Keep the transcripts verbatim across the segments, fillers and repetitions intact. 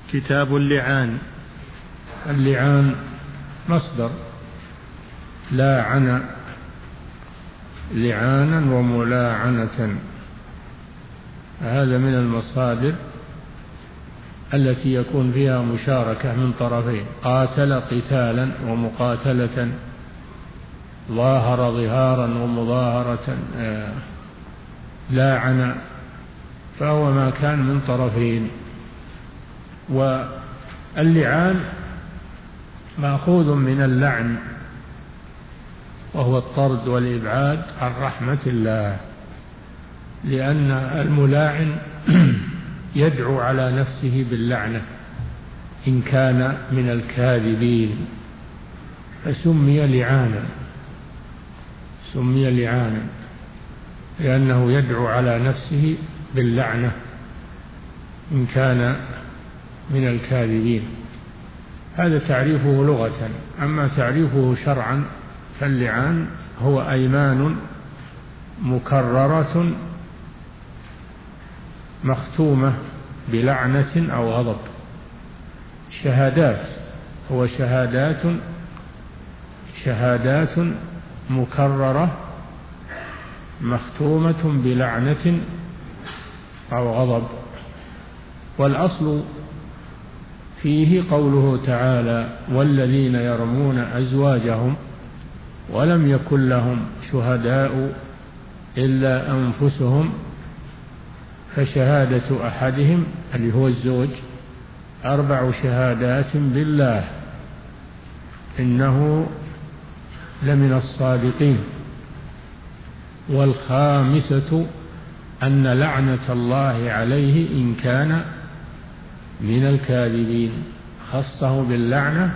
كتاب اللعان. اللعان مصدر لاعن لعانا وملاعنة، هذا من المصادر التي يكون فيها مشاركة من طرفين، قاتل قتالا ومقاتلة، ظاهر ظهارا ومظاهرة، لاعن، فهو ما كان من طرفين. واللعان مأخوذ من اللعن، وهو الطرد والإبعاد عن رحمة الله، لأن الملاعن يدعو على نفسه باللعنة إن كان من الكاذبين، فسمي لعانا، سمي لعانا لأنه يدعو على نفسه باللعنة إن كان من الكاذبين. هذا تعريفه لغة. أما تعريفه شرعا فاللعان هو أيمان مكررة مختومة بلعنة أو غضب. شهادات، هو شهادات شهادات مكررة مختومة بلعنة أو غضب. والأصل فيه قوله تعالى: والذين يرمون أزواجهم ولم يكن لهم شهداء إلا أنفسهم فشهادة أحدهم، اللي هو الزوج، أربع شهادات بالله إنه لمن الصادقين. والخامسة أن لعنة الله عليه إن كان من الكاذبين. خصه باللعنة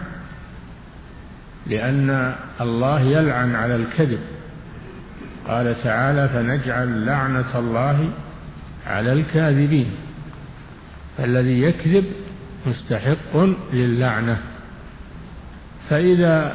لأن الله يلعن على الكذب، قال تعالى: فنجعل لعنة الله على الكاذبين. فالذي يكذب مستحق للعنة. فإذا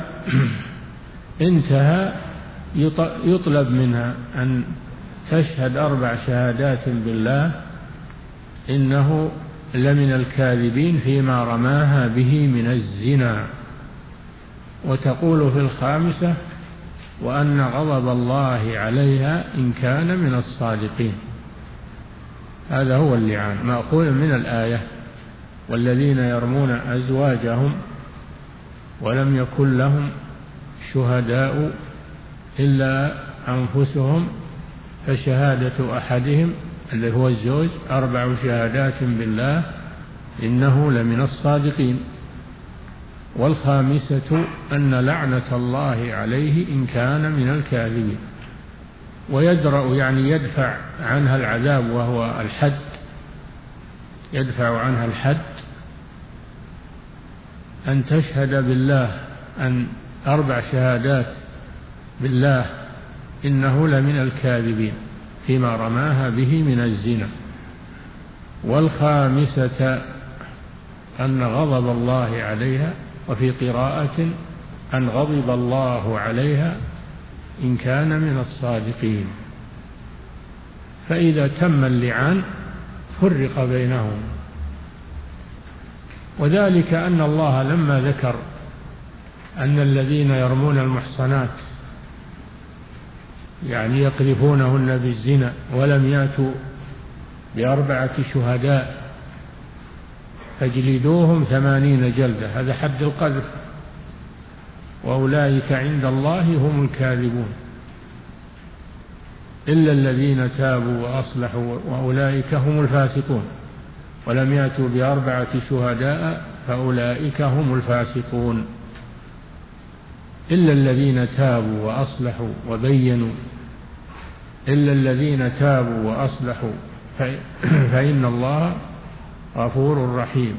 انتهى يطلب منها أن تشهد أربع شهادات بالله إنه لمن الكاذبين فيما رماها به من الزنا، وتقول في الخامسة: وأن غضب الله عليها إن كان من الصادقين. هذا هو اللعان، مأخوذ من الآية: والذين يرمون أزواجهم ولم يكن لهم شهداء إلا أنفسهم فشهادة أحدهم، اللي هو الزوج، أربع شهادات بالله إنه لمن الصادقين. والخامسة أن لعنة الله عليه إن كان من الكاذبين. ويدرأ يعني يدفع عنها العذاب، وهو الحد، يدفع عنها الحد أن تشهد بالله أن أربع شهادات بالله إنه لمن الكاذبين فيما رماها به من الزنا. والخامسة أن غضب الله عليها، وفي قراءة أن غضب الله عليها إن كان من الصادقين. فإذا تم اللعان فرق بينهم. وذلك أن الله لما ذكر أن الذين يرمون المحصنات يعني يقذفونهن بالزنا ولم يأتوا بأربعة شهداء فاجلدوهم ثمانين جلدة، هذا حد القذف، وأولئك عند الله هم الكاذبون، إلا الذين تابوا وأصلحوا وأولئك هم الفاسقون، ولم يأتوا بأربعة شهداء فأولئك هم الفاسقون. إلا الذين تابوا وأصلحوا وبينوا، إلا الذين تابوا وأصلحوا فإن الله غفور رحيم.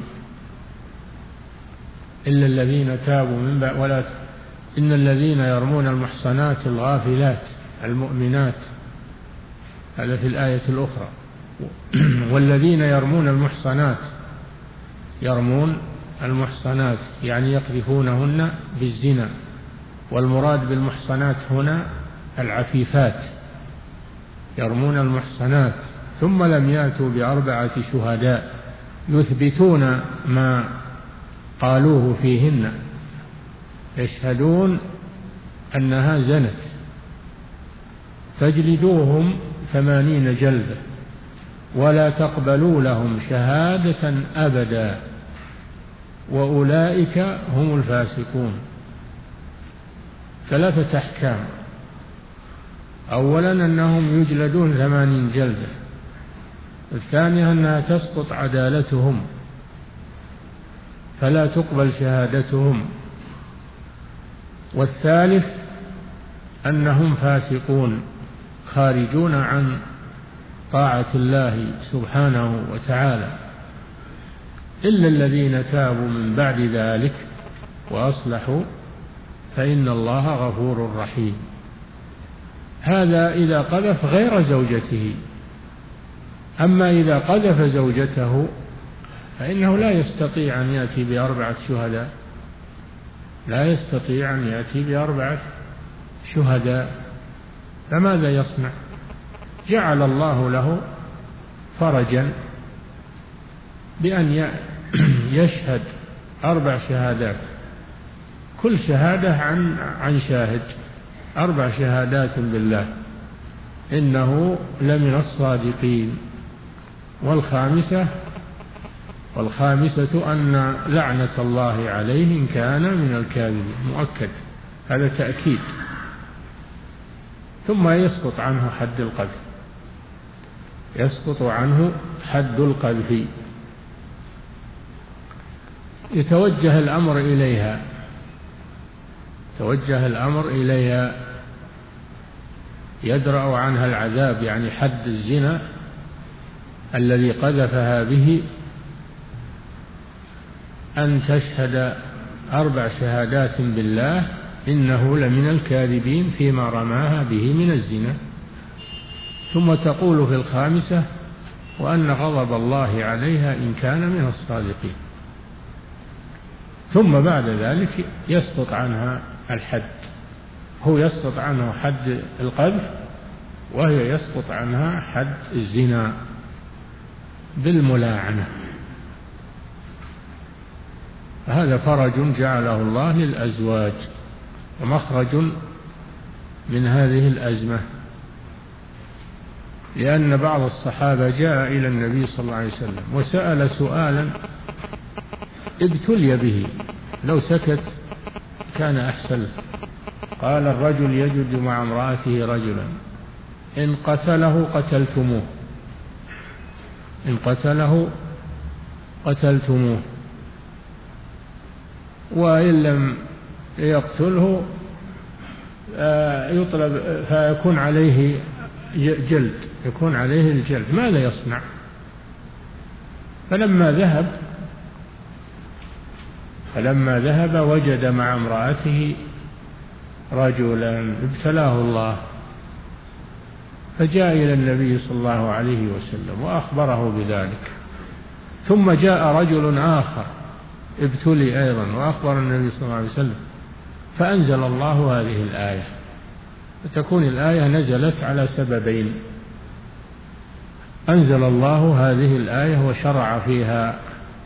إلا الذين تابوا من بعد ولا إن الذين يرمون المحصنات الغافلات المؤمنات، هذا في الآية الأخرى. والذين يرمون المحصنات، يرمون المحصنات يعني يقذفونهن بالزنا، والمراد بالمحصنات هنا العفيفات، يرمون المحصنات ثم لم يأتوا بأربعة شهداء يثبتون ما قالوه فيهن، يشهدون أنها زنت فاجلدوهم ثمانين جلدة ولا تقبلوا لهم شهادة أبدا وأولئك هم الفاسقون. ثلاثة أحكام: أولا أنهم يجلدون ثمانين جلدة، الثانية أنها تسقط عدالتهم فلا تقبل شهادتهم، والثالث أنهم فاسقون خارجون عن طاعة الله سبحانه وتعالى، إلا الذين تابوا من بعد ذلك وأصلحوا فإن الله غفور رحيم. هذا إذا قذف غير زوجته، أما إذا قذف زوجته فإنه لا يستطيع أن يأتي بأربعة شهداء، لا يستطيع أن يأتي بأربعة شهداء، فماذا يصنع؟ جعل الله له فرجا بأن يشهد أربع شهادات، كل شهادة عن عن شاهد، أربع شهادات بالله إنه لمن الصادقين. والخامسة والخامسة أن لعنة الله عليه إن كان من الكاذبين، مؤكد، هذا تأكيد. ثم يسقط عنه حد القذف، يسقط عنه حد القذف. يتوجه الأمر إليها، توجه الأمر إليها يدرأ عنها العذاب، يعني حد الزنا الذي قذفها به، أن تشهد أربع شهادات بالله إنه لمن الكاذبين فيما رماها به من الزنا، ثم تقول في الخامسة وأن غضب الله عليها إن كان من الصادقين، ثم بعد ذلك يسقط عنها الحد، هو يسقط عنه حد القذف وهي يسقط عنها حد الزنا بالملاعنة. هذا فرج جعله الله للأزواج ومخرج من هذه الأزمة، لأن بعض الصحابة جاء إلى النبي صلى الله عليه وسلم وسأل سؤالا ابتلي به، لو سكت كان أحسن. قال: الرجل يجد مع امرأته رجلا إن قتله قتلتموه، إن قتله قتلتموه، وإن لم يقتله يطلب فيكون عليه جلد، يكون عليه الجلد، ماذا يصنع؟ فلما ذهب فلما ذهب وجد مع امرأته رجلا ابتلاه الله، فجاء إلى النبي صلى الله عليه وسلم وأخبره بذلك. ثم جاء رجل آخر ابتلي أيضا وأخبر النبي صلى الله عليه وسلم، فأنزل الله هذه الآية. فتكون الآية نزلت على سببين: أنزل الله هذه الآية وشرع فيها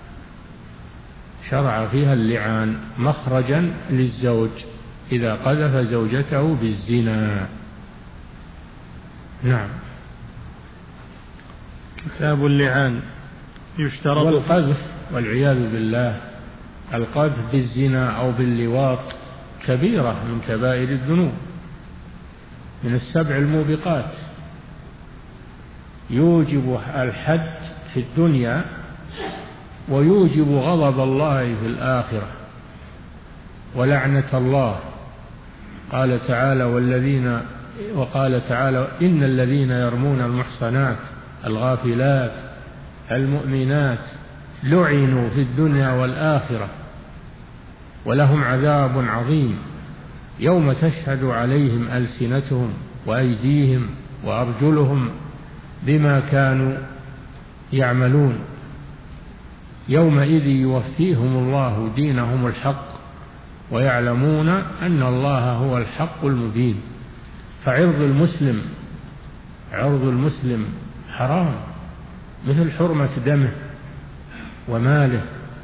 شرع فيها اللعان مخرجا للزوج إذا قذف زوجته بالزنا. نعم. كتاب اللعان يشترط. والقذف والعياذ بالله، القذف بالزنا أو باللواط كبيرة من كبائر الذنوب، من السبع الموبقات، يوجب الحد في الدنيا ويوجب غضب الله في الآخرة ولعنة الله. قال تعالى: والذين وقال تعالى: إن الذين يرمون المحصنات الغافلات المؤمنات لعنوا في الدنيا والآخرة ولهم عذاب عظيم يوم تشهد عليهم ألسنتهم وأيديهم وأرجلهم بما كانوا يعملون يومئذ يوفيهم الله دينهم الحق ويعلمون أن الله هو الحق المبين. فعرض المسلم عرض المسلم حرام مثل حرمة دمه، وماله.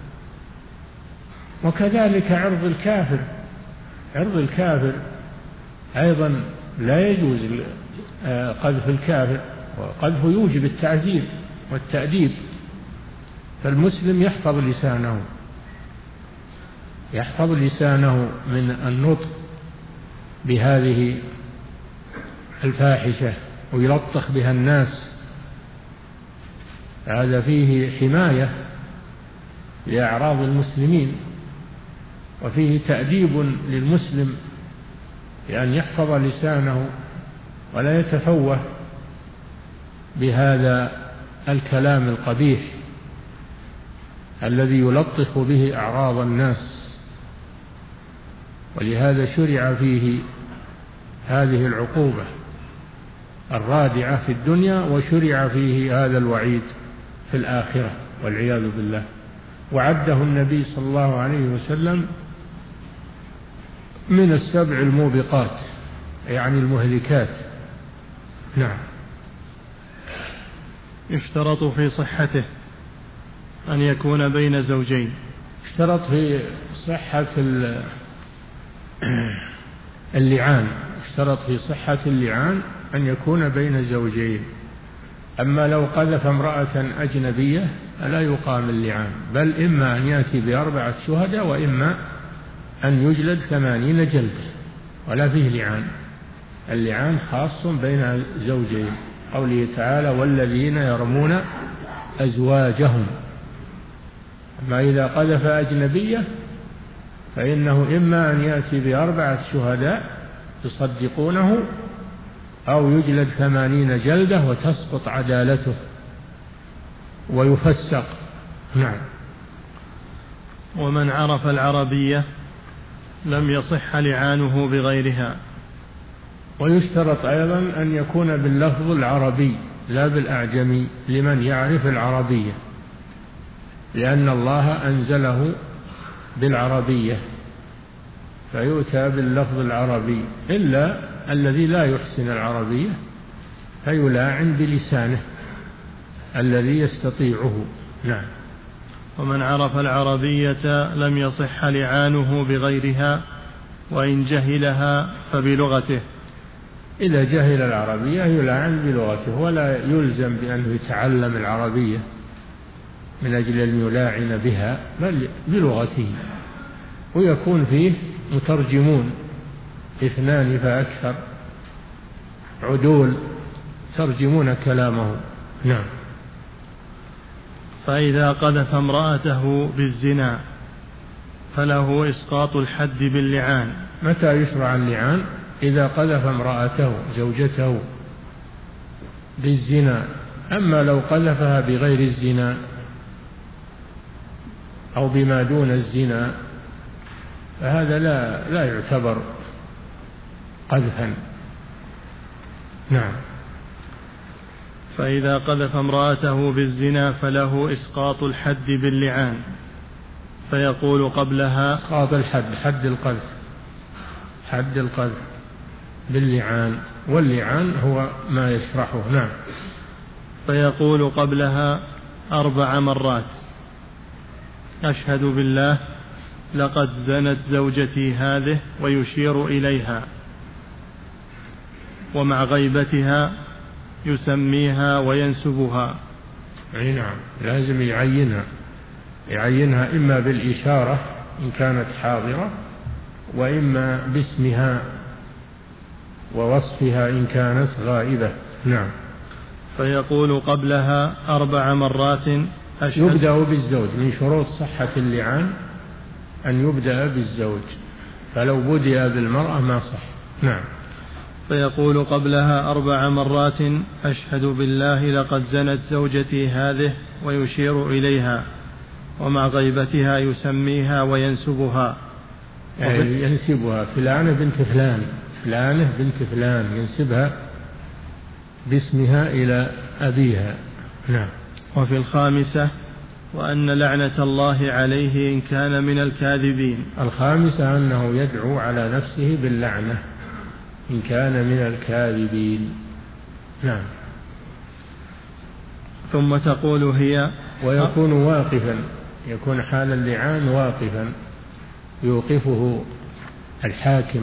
وكذلك عرض الكافر، عرض الكافر أيضا لا يجوز قذف الكافر، وقذفه يوجب التعزير والتأديب. فالمسلم يحفظ لسانه، يحفظ لسانه من النطق بهذه الفاحشة ويلطخ بها الناس. هذا فيه حماية لأعراض المسلمين، وفيه تأديب للمسلم بأن يحفظ لسانه ولا يتفوه بهذا الكلام القبيح الذي يلطخ به أعراض الناس. ولهذا شرع فيه هذه العقوبة الرادعة في الدنيا، وشرع فيه هذا الوعيد في الآخرة والعياذ بالله. وعده النبي صلى الله عليه وسلم من السبع الموبقات، يعني المهلكات. نعم. يشترط في صحته أن يكون بين زوجين. اشترط في صحة اللعان، اشترط في صحة اللعان أن يكون بين زوجين. أما لو قذف امرأة أجنبية فلا يقام اللعان، بل إما أن يأتي بأربعة شهداء وإما أن يجلد ثمانين جلدة، ولا فيه لعان. اللعان خاص بين زوجين، قوله تعالى والذين يرمون أزواجهم. أما إذا قذف أجنبية فإنه إما أن يأتي بأربعة شهداء يصدقونه، أو يجلد ثمانين جلدة وتسقط عدالته ويفسق. نعم. ومن عرف العربية لم يصح لعانه بغيرها. ويشترط أيضا أن يكون باللفظ العربي لا بالأعجمي لمن يعرف العربية، لأن الله أنزله بالعربية، فيؤتى باللفظ العربي، إلا الذي لا يحسن العربية فيلاعن بلسانه الذي يستطيعه. نعم. ومن عرف العربية لم يصح لعانه بغيرها، وإن جهلها فبلغته. إذا جهل العربية يلاعن بلغته، ولا يلزم بأنه يتعلم العربية من أجل أن يلاعن بها، بل بلغته. ويكون فيه مترجمون اثنان فأكثر عدول ترجمون كلامه. نعم. فإذا قذف امرأته بالزنا فله إسقاط الحد باللعان. متى يشرع اللعان؟ إذا قذف امرأته زوجته بالزنا. أما لو قذفها بغير الزنا أو بما دون الزنا فهذا لا لا يعتبر قذفا. نعم. فإذا قذف امرأته بالزنا فله إسقاط الحد باللعان، فيقول قبلها إسقاط الحد، حد القذف، حد القذف باللعان، واللعان هو ما يشرحه. نعم. فيقول قبلها أربع مرات أشهد بالله لقد زنت زوجتي هذه، ويشير إليها، ومع غيبتها يسميها وينسبها. أي نعم، لازم يعينها، يعينها إما بالإشارة إن كانت حاضرة، وإما باسمها ووصفها إن كانت غائبة. نعم. فيقول قبلها أربع مرات أشهد. يبدأ بالزوج، من شروط صحة اللعان أن يبدأ بالزوج، فلو بدأ بالمرأة ما صح. نعم. فيقول قبلها أربع مرات أشهد بالله لقد زنت زوجتي هذه، ويشير إليها، ومع غيبتها يسميها وينسبها. يعني ينسبها فلانة بنت فلان، فلانة بنت فلان، ينسبها باسمها إلى أبيها. نعم. وفي الخامسة وأن لعنة الله عليه إن كان من الكاذبين. الخامسة أنه يدعو على نفسه باللعنة إن كان من الكاذبين. نعم. ثم تقول هي ويكون واقفا، يكون حال اللعان واقفا يوقفه الحاكم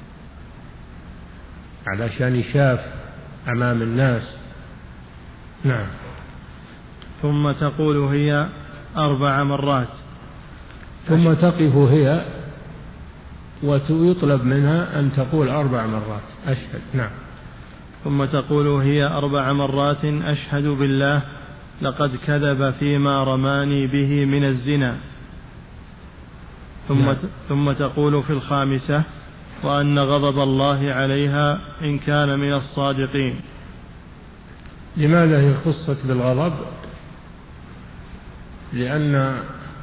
علشان يشاف أمام الناس. نعم. ثم تقول هي أربع مرات. ثم تقف هي ويطلب منها أن تقول أربع مرات أشهد. نعم. ثم تقول هي أربع مرات أشهد بالله لقد كذب فيما رماني به من الزنا. ثم نعم. ثم تقول في الخامسة وأن غضب الله عليها إن كان من الصادقين. لماذا هي خصت بالغضب؟ لأن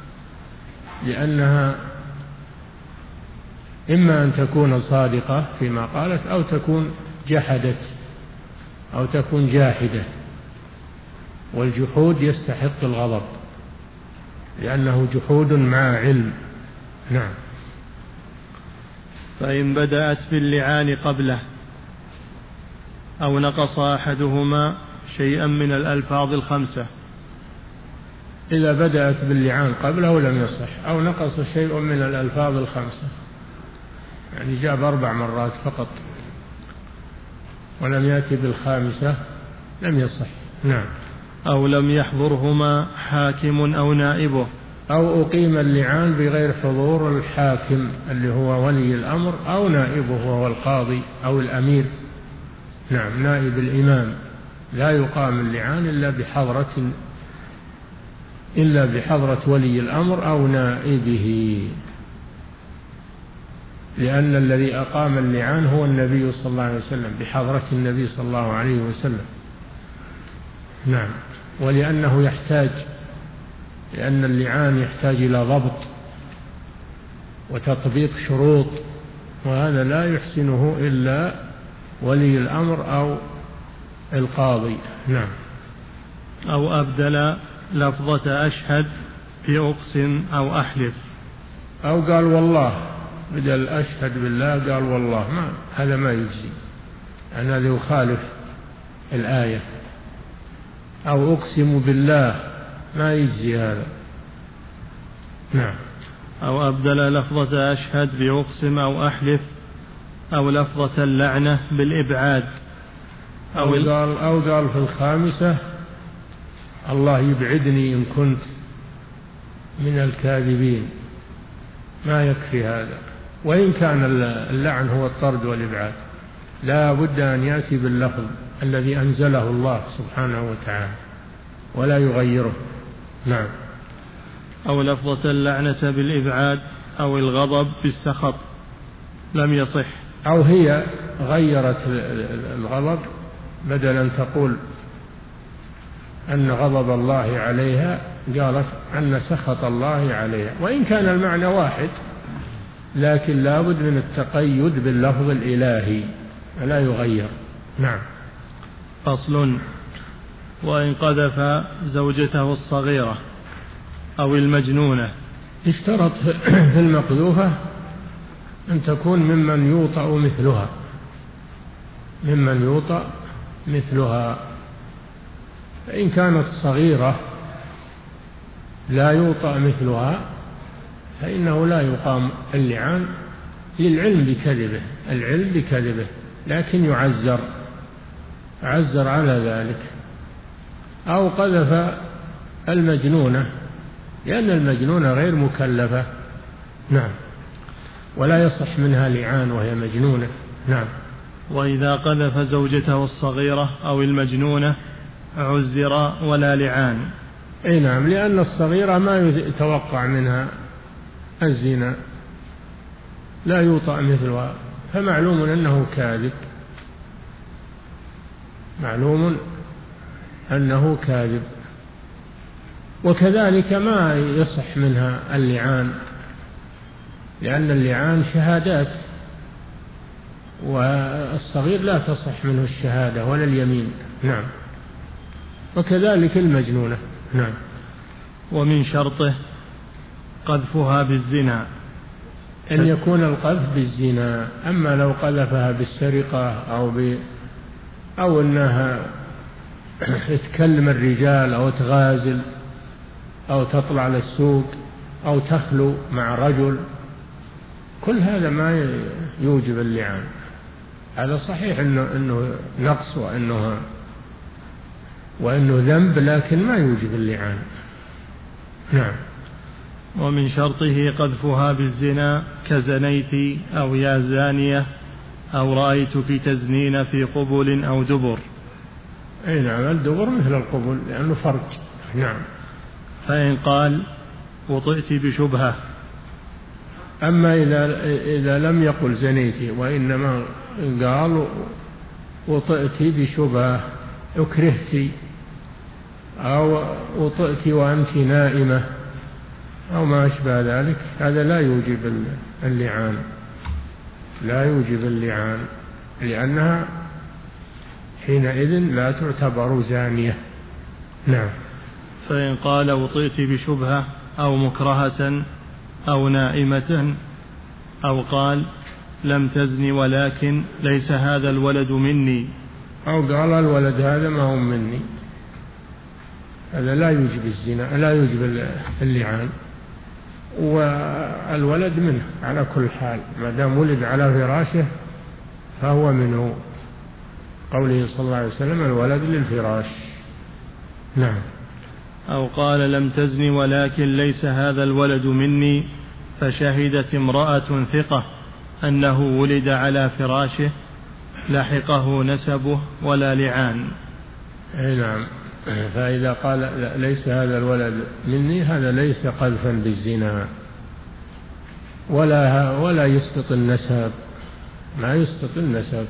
لأنها إما أن تكون صادقة فيما قالت أو تكون جحدت أو تكون جاحدة، والجحود يستحق الغضب لأنه جحود مع علم. نعم. فإن بدأت باللعان قبله أو نقص أحدهما شيئا من الألفاظ الخمسة. إذا بدأت باللعان قبله لم يصح، أو نقص شيء من الألفاظ الخمسة، يعني جاب أربع مرات فقط ولم يأتي بالخامسة لم يصح. نعم. أو لم يحضرهما حاكم أو نائبه، أو أقيم اللعان بغير حضور الحاكم اللي هو ولي الأمر أو نائبه وهو القاضي أو الأمير. نعم. نائب الإمام لا يقام اللعان إلا بحضرة إلا بحضرة ولي الأمر أو نائبه، لأن الذي أقام اللعان هو النبي صلى الله عليه وسلم بحضرة النبي صلى الله عليه وسلم. نعم. ولأنه يحتاج لأن اللعان يحتاج إلى ضبط وتطبيق شروط، وهذا لا يحسنه إلا ولي الأمر أو القاضي. نعم. أو أبدل لفظة أشهد بأقسم أو أحلف، أو قال والله بدل أشهد بالله قال والله، ما هذا ما يجزي، أن هذا يخالف الآية. أو أقسم بالله ما يجزي هذا. نعم. أو أبدل لفظة أشهد بأقسم أو أحلف، أو لفظة اللعنة بالإبعاد، أو, أو قال أو قال في الخامسة الله يبعدني إن كنت من الكاذبين، ما يكفي هذا. وإن كان اللعن هو الطرد والإبعاد لا بد أن يأتي باللفظ الذي أنزله الله سبحانه وتعالى ولا يغيره. نعم. أو لفظة اللعنة بالإبعاد أو الغضب بالسخط لم يصح. أو هي غيرت الغضب، بدل أن تقول أن غضب الله عليها قالت أن سخط الله عليها، وإن كان المعنى واحد لكن لا بد من التقيد باللفظ الإلهي لا يغير. نعم. فصل. وإن قذف زوجته الصغيرة أو المجنونة، اشترط في المقذوفة أن تكون ممن يوطأ مثلها ممن يوطأ مثلها فإن كانت صغيرة لا يوطأ مثلها فإنه لا يقام اللعان للعلم بكذبه العلم بكذبه لكن يعزر عزر على ذلك. أو قذف المجنونة لأن المجنونة غير مكلفة. نعم. ولا يصح منها لعان وهي مجنونة. نعم. وإذا قذف زوجته الصغيرة أو المجنونة عزر ولا لعان. أي نعم، لأن الصغيرة ما يتوقع منها الزنا، لا يوطأ مثلها، فمعلوم أنه كاذب معلوم أنه كاذب. وكذلك ما يصح منها اللعان، لأن اللعان شهادات، والصغير لا تصح منه الشهادة ولا اليمين. نعم. وكذلك المجنونة. نعم. ومن شرطه قذفها بالزنا، أن يكون القذف بالزنا. أما لو قذفها بالسرقة أو ب أو أنها تكلم الرجال أو تغازل أو تطلع للسوق أو تخلو مع رجل، كل هذا ما يوجب اللعان. هذا صحيح إنه, إنه نقص وإنه, وإنه ذنب، لكن ما يوجب اللعان. نعم. ومن شرطه قذفها بالزنا كزنيت أو يا زانية أو رأيتك تزنين في قبل أو دبر. أي نعم، الدبر مثل القبل لأنه فرج. نعم. فإن قال وطئت بشبهة. أما إذا, إذا لم يقل زنيت وإنما قال وطئت بشبهة، أكرهت أو وطئت وأنت نائمة أو ما أشبه ذلك، هذا لا يوجب اللعان، لا يوجب اللعان، لأنها حينئذ لا تعتبر زانية. نعم. فإن قال وطئت بشبهة أو مكرهة أو نائمة، أو قال لم تزني ولكن ليس هذا الولد مني، أو قال الولد هذا ما هو مني، هذا لا يوجب الزنا، لا يوجب اللعان، والولد منه على كل حال، ما دام ولد على فراشه فهو منه، قوله صلى الله عليه وسلم الولد للفراش. نعم. أو قال لم تزني ولكن ليس هذا الولد مني، فشهدت امرأة ثقة أنه ولد على فراشه، لحقه نسبه ولا لعان. أي نعم. فإذا قال ليس هذا الولد مني، هذا ليس قذفا بالزنا، ولا ولا يسقط النسب، ما يسقط النسب،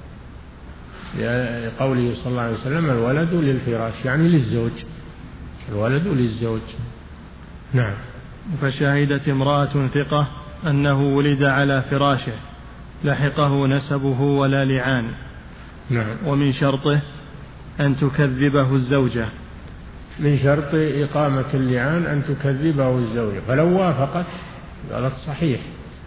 لقوله صلى الله عليه وسلم الولد للفراش، يعني للزوج، الولد للزوج. نعم. فشهدت امرأة ثقة أنه ولد على فراشه، لحقه نسبه ولا لعان. نعم. ومن شرطه أن تكذبه الزوجة. من شرط إقامة اللعان أن تكذبه الزوجة، فلو وافقت قالت صحيح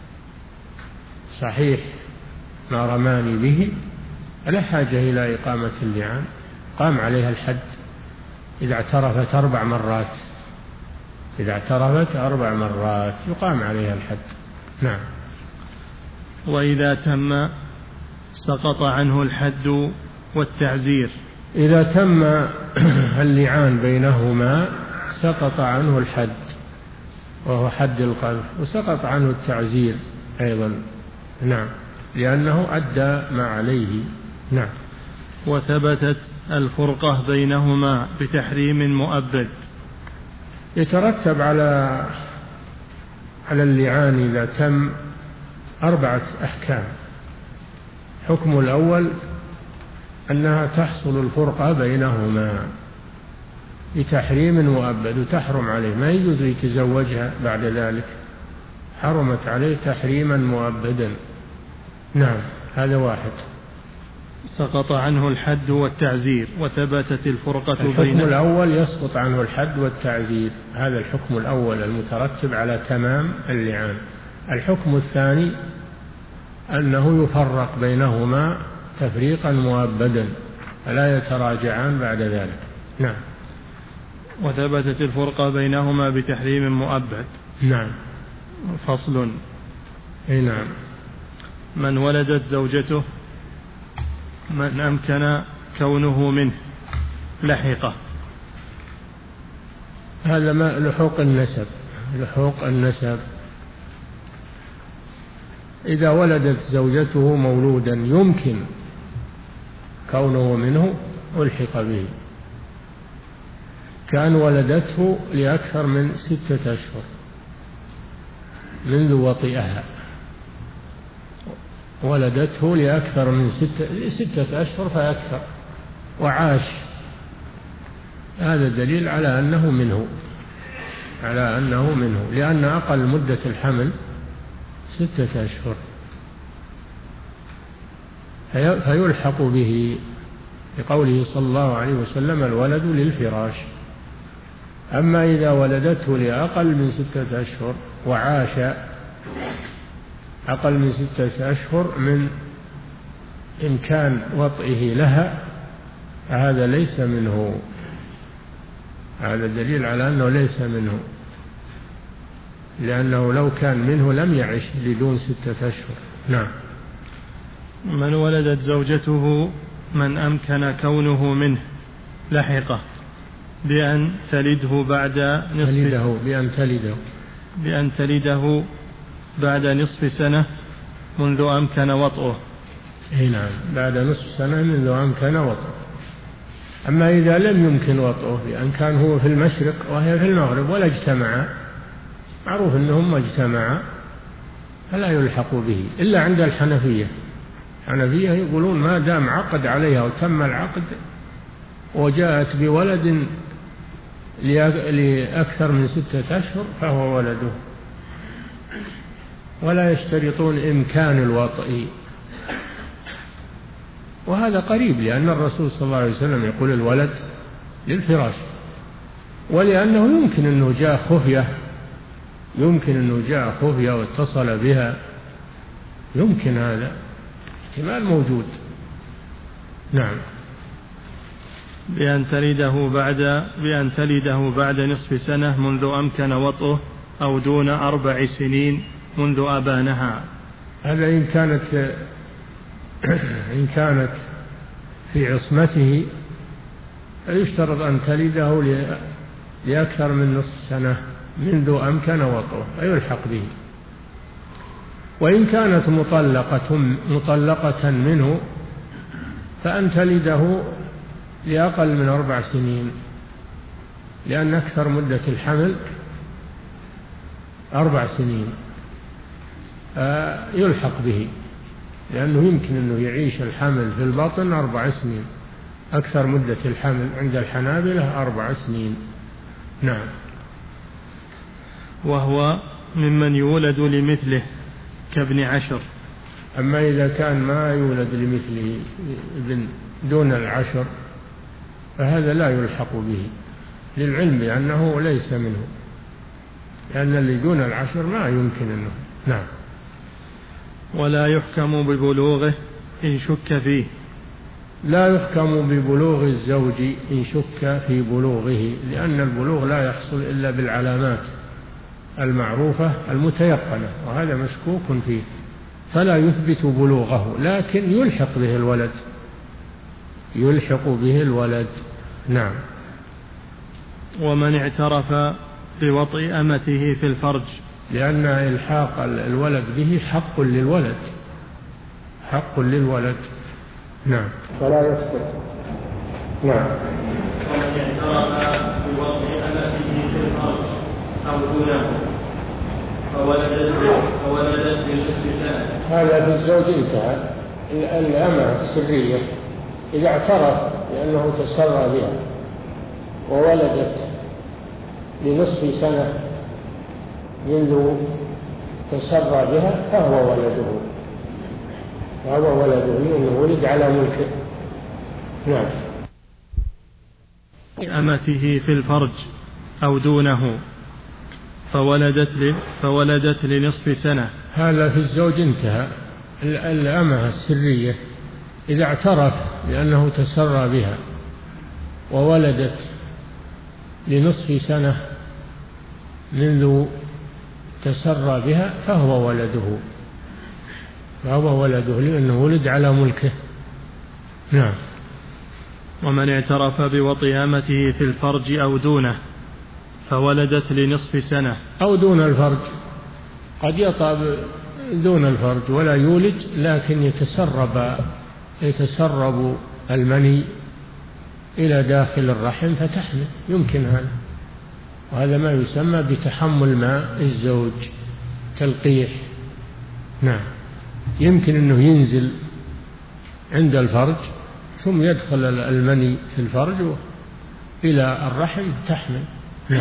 صحيح ما رماني به، لا حاجة إلى إقامة اللعان، قام عليها الحد إذا اعترفت أربع مرات، إذا اعترفت أربع مرات يقام عليها الحد. نعم. وإذا تم سقط عنه الحد والتعزير. إذا تم اللعان بينهما سقط عنه الحد وهو حد القذف، وسقط عنه التعزير أيضا. نعم. لأنه أدى ما عليه. نعم. وثبتت الفرقة بينهما بتحريم مؤبد. يترتب على على اللعان إذا تم أربعة أحكام. حكم الأول أنها تحصل الفرقة بينهما بتحريم مؤبد، وتحرم عليه، ما يجوز يتزوجها بعد ذلك، حرمت عليه تحريما مؤبدا. نعم. هذا واحد. سقط عنه الحد والتعزير وثبتت الفرقة الحكم بينهما. الحكم الأول يسقط عنه الحد والتعزير، هذا الحكم الأول المترتب على تمام اللعان. الحكم الثاني أنه يفرق بينهما تفريقا مؤبدا، فلا يتراجعان بعد ذلك. نعم. وثبتت الفرقة بينهما بتحريم مؤبد. نعم. فصل. أي نعم. من ولدت زوجته من أمكن كونه منه لحقه. هذا ما لحوق النسب، لحوق النسب. إذا ولدت زوجته مولودا يمكن كونه منه ألحق به، كان ولدته لأكثر من ستة أشهر منذ وطئها، ولدته لأكثر من ستة, ستة أشهر فأكثر وعاش، هذا دليل على أنه منه، على أنه منه، لأن أقل مدة الحمل ستة أشهر، فيلحق به لقوله صلى الله عليه وسلم الولد للفراش. أما إذا ولدته لأقل من ستة أشهر وعاش أقل من ستة أشهر من إمكان وطئه لها، فهذا ليس منه، هذا دليل على أنه ليس منه، لأنه لو كان منه لم يعش لدون ستة أشهر. نعم. من ولدت زوجته من أمكن كونه منه لحقه بأن تلده بعد نصف تلده بأن تلده بأن تلده بعد نصف سنة منذ أمكن وطئه. أي نعم، بعد نصف سنة منذ أمكن وطئه. أما إذا لم يمكن وطئه بأن كان هو في المشرق وهي في المغرب ولا اجتمعا، معروف أنهم اجتمعا، فلا يلحق به إلا عند الحنفية. الحنفية يقولون ما دام عقد عليها وتم العقد وجاءت بولد لأكثر من ستة أشهر فهو ولده، ولا يشترطون إمكان الوطئ. وهذا قريب، لأن الرسول صلى الله عليه وسلم يقول الولد للفراش، ولأنه يمكن أنه جاء خفية، يمكن أنه جاء خفية واتصل بها، يمكن هذا احتمال موجود. نعم. بأن تلده بعد بأن تلده بعد نصف سنة منذ أمكن وطئه أو دون أربع سنين منذ أبانها. هذا إن كانت إن كانت في عصمته يشترط أن تلده لأكثر من نصف سنة منذ أمكن وطئه فيلحق به. وإن كانت مطلقة مطلقة منه فأن تلده لأقل من أربع سنين، لأن أكثر مدة الحمل أربع سنين، يلحق به، لأنه يمكن أنه يعيش الحمل في البطن أربع سنين. أكثر مدة الحمل عند الحنابلة أربع سنين. نعم. وهو ممن يولد لمثله كابن عشر. أما إذا كان ما يولد لمثله ابن دون العشر فهذا لا يلحق به، للعلم بأنه ليس منه، لأن اللي دون العشر ما يمكن أنه. نعم. ولا يحكم ببلوغه إن شك فيه. لا يحكم ببلوغ الزوج إن شك في بلوغه، لأن البلوغ لا يحصل إلا بالعلامات المعروفة المتيقنة، وهذا مشكوك فيه، فلا يثبت بلوغه، لكن يلحق به الولد، يلحق به الولد. نعم. ومن اعترف بوطئ أمته في الفرج، لأن إلحاق الولد به حق للولد، حق للولد. نعم. فلا يسقط. نعم. ومن اعترف بوطئ أمته في الفرج أو دونه فولدت فولدت بنصف سنة. هذا في الزوج انتهى. الأمة السرية إذا اعترف لأنه تسرى بها وولدت لنصف سنة منذ تسرى بها فهو ولده، فهو ولده لأنه ولد على ملكه. نعم. أمته في الفرج أو دونه فولدت فولدت لنصف سنة. هذا في الزوج انتهى. الأمة السرية إذا اعترف لأنه تسرى بها وولدت لنصف سنة منذ تسرى بها فهو ولده، فهو ولده لأنه ولد على ملكه. نعم. ومن اعترف بوطئ أمته في الفرج أو دونه فولدت لنصف سنة أو دون الفرج، قد يطأ دون الفرج ولا يولد، لكن يتسرب يتسرب المني إلى داخل الرحم فتحمل، يمكن هذا، وهذا ما يسمى بتحمل ماء الزوج، تلقيح. نعم. يمكن أنه ينزل عند الفرج ثم يدخل المني في الفرج إلى الرحم تحمل. نعم.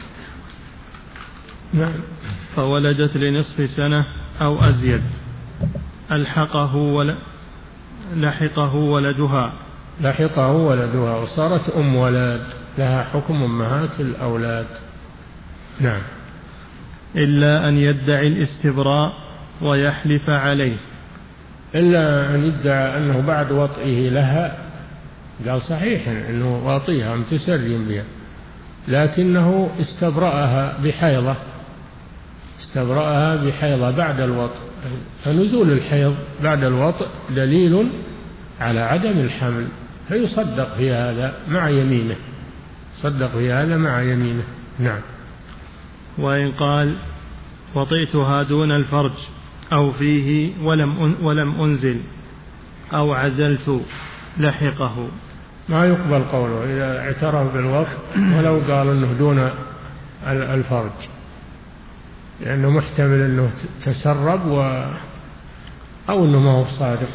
نعم. فولدت لنصف سنة أو أزيد ألحقه ول... لحقه ولدها لحقه ولدها وصارت أم ولد، لها حكم أمهات الأولاد. نعم. إلا أن يدعي الاستبراء ويحلف عليه. إلا أن يدعي أنه بعد وطئه لها، قال صحيح أنه واطيها متسري بها، لكنه استبرأها بحيضة استبرأها بحيضة بعد الوطء، فنزول الحيض بعد الوطء دليل على عدم الحمل، فيصدق في هذا مع يمينه صدق في هذا مع يمينه. نعم. وإن قال وطئتها دون الفرج أو فيه ولم ولم أنزل أو عزلت لحقه، ما يقبل قوله إذا اعترف بالوطء ولو قال أنه دون الفرج، لأنه محتمل أنه تسرب و أو أنه ما هو صادق،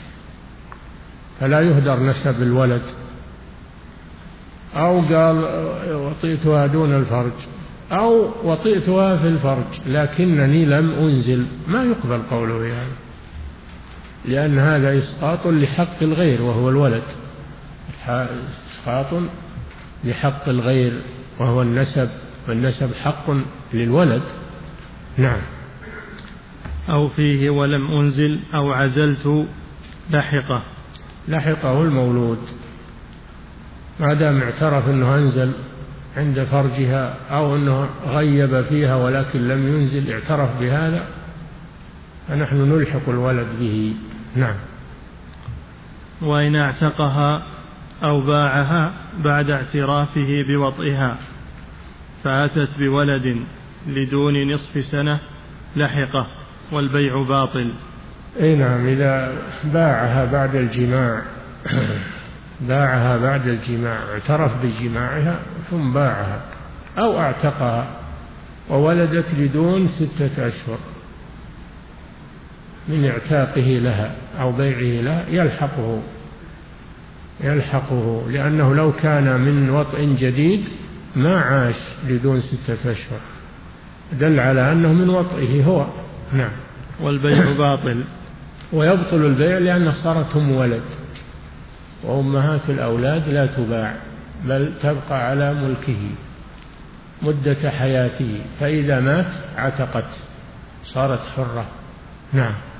فلا يهدر نسب الولد. أو قال وطئتها دون الفرج أو وطئتها في الفرج لكنني لم أنزل، ما يقبل قوله يعني، لأن هذا إسقاط لحق الغير وهو الولد، إسقاط لحق الغير وهو النسب، والنسب حق للولد. نعم. أو فيه ولم أنزل أو عزلت لحقه، لحقه المولود ما دام اعترف أنه أنزل عند فرجها أو أنه غيب فيها ولكن لم ينزل، اعترف بهذا فنحن نلحق الولد به. نعم. وإن اعتقها أو باعها بعد اعترافه بوطئها فأتت بولد لدون نصف سنة لحقه والبيع باطل. أي نعم. إذا باعها بعد الجماع باعها بعد الجماع اعترف بجماعها ثم باعها أو اعتقها وولدت لدون ستة أشهر من اعتاقه لها أو بيعه لها يلحقه يلحقه لأنه لو كان من وطء جديد ما عاش لدون ستة أشهر، دل على أنه من وطئه هو. نعم. والبيع باطل، ويبطل البيع لأنه صارت أم ولد، وأمهات الأولاد لا تباع بل تبقى على ملكه مدة حياته، فإذا مات عتقت صارت حرة. نعم.